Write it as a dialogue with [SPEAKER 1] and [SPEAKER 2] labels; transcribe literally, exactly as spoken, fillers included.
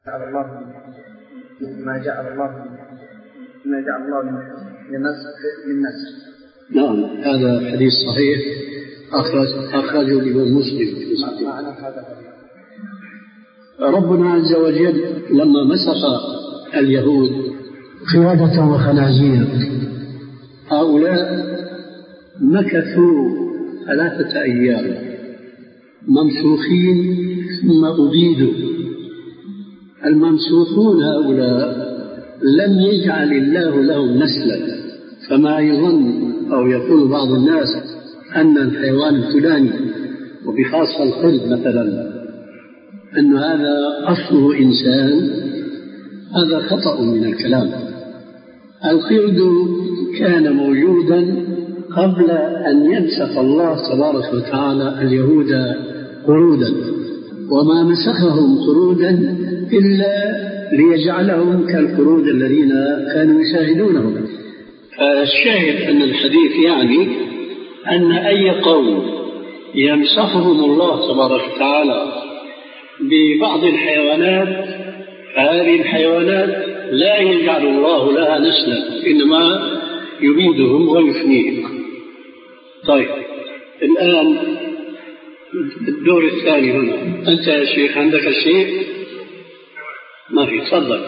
[SPEAKER 1] جعل الله ما جعل الله ما جعل الله للناس.
[SPEAKER 2] نعم هذا حديث صحيح أخرج أخرجه الإمام مسلم. ربنا عز وجل لما مسخ اليهود قردة وخنازير هؤلاء مكثوا ثلاثة أيام ممسوخين ثم أبيدوا. الممسوخون هؤلاء لم يجعل الله لهم نسلا، فما يظن أو يقول بعض الناس أن الحيوان الفلاني وبخاصة القرد مثلا أن هذا أصله إنسان، هذا خطأ من الكلام. القرد كان موجودا قبل أن يمسخ الله تبارك وتعالى اليهود قرودا، وما مسخهم قرودا إلا ليجعلهم كالقرود الذين كانوا يشاهدونهم. فالشاهد أن الحديث يعني أن أي قوم يمسخهم الله تبارك وتعالى ببعض الحيوانات، فهذه الحيوانات لا يجعل الله لها نسلا، إنما يبيدهم ويفنيهم. طيب الآن الدور الثاني هنا، أنت يا شيخ عندك شيء؟ ما في، تفضل.